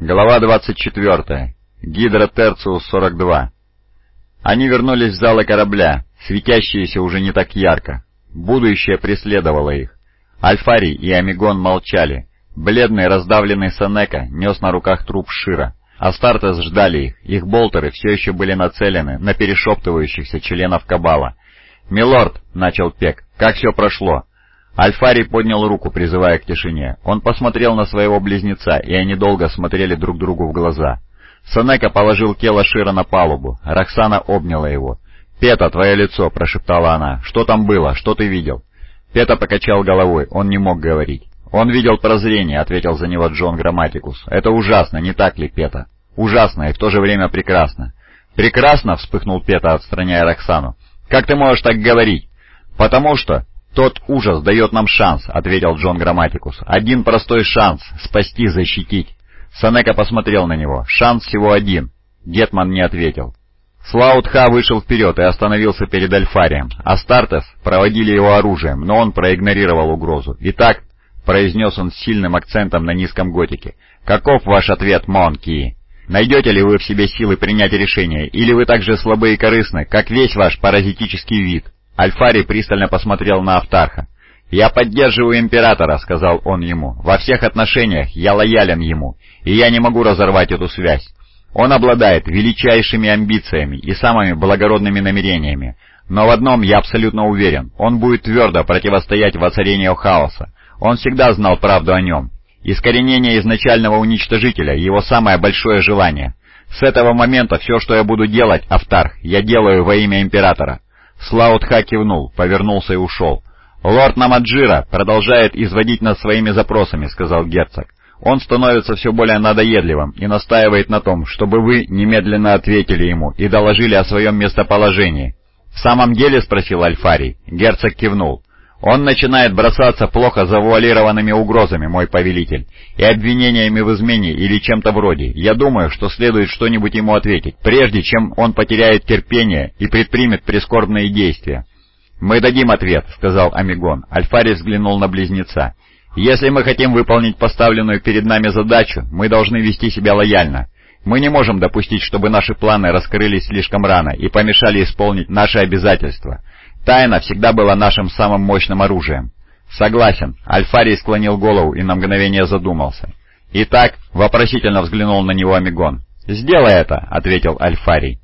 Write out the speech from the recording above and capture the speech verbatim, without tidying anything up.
Глава двадцать четвёртая. Гидра Терциус сорок два. Они вернулись в залы корабля, светящиеся уже не так ярко. Будущее преследовало их. Альфарий и Амигон молчали. Бледный, раздавленный Сенека нес на руках труп Шира. Астартес ждали их, их болтеры все еще были нацелены на перешептывающихся членов Кабала. «Милорд», — начал Пек, — «как все прошло?» Альфарий поднял руку, призывая к тишине. Он посмотрел на своего близнеца, и они долго смотрели друг другу в глаза. Сенека положил тело Шира на палубу. Роксана обняла его. «Пета, твое лицо», — прошептала она. «Что там было? Что ты видел?» Пета покачал головой, он не мог говорить. «Он видел прозрение», — ответил за него Джон Грамматикус. «Это ужасно, не так ли, Пета?» «Ужасно и в то же время прекрасно». «Прекрасно?» — вспыхнул Пета, отстраняя Роксану. «Как ты можешь так говорить?» «Потому что...» «Тот ужас дает нам шанс», — ответил Джон Грамматикус. «Один простой шанс — спасти, защитить». Сенека посмотрел на него. «Шанс всего один». Гетман не ответил. Слаут-Ха вышел вперед и остановился перед Альфарием. Астартес проводили его оружием, но он проигнорировал угрозу. «Итак», — произнес он с сильным акцентом на низком готике, — «каков ваш ответ, Монки? Найдете ли вы в себе силы принять решение, или вы так же слабы и корыстны, как весь ваш паразитический вид?» Альфарий пристально посмотрел на Автарха. «Я поддерживаю Императора», — сказал он ему. «Во всех отношениях я лоялен ему, и я не могу разорвать эту связь. Он обладает величайшими амбициями и самыми благородными намерениями. Но в одном я абсолютно уверен, он будет твердо противостоять воцарению хаоса. Он всегда знал правду о нем. Искоренение изначального уничтожителя — его самое большое желание. С этого момента все, что я буду делать, Автарх, я делаю во имя Императора». Слаут-Ха кивнул, повернулся и ушел. «Лорд Намаджира продолжает изводить нас своими запросами», — сказал герцог. «Он становится все более надоедливым и настаивает на том, чтобы вы немедленно ответили ему и доложили о своем местоположении». «В самом деле?» — спросил Альфарий. Герцог кивнул. «Он начинает бросаться плохо завуалированными угрозами, мой повелитель, и обвинениями в измене или чем-то вроде. Я думаю, что следует что-нибудь ему ответить, прежде чем он потеряет терпение и предпримет прискорбные действия». «Мы дадим ответ», — сказал Амигон. Альфарий взглянул на близнеца. «Если мы хотим выполнить поставленную перед нами задачу, мы должны вести себя лояльно. Мы не можем допустить, чтобы наши планы раскрылись слишком рано и помешали исполнить наши обязательства. Тайна всегда была нашим самым мощным оружием». «Согласен». Альфарий склонил голову и на мгновение задумался. «Итак», — вопросительно взглянул на него Амигон. «Сделай это», — ответил Альфарий.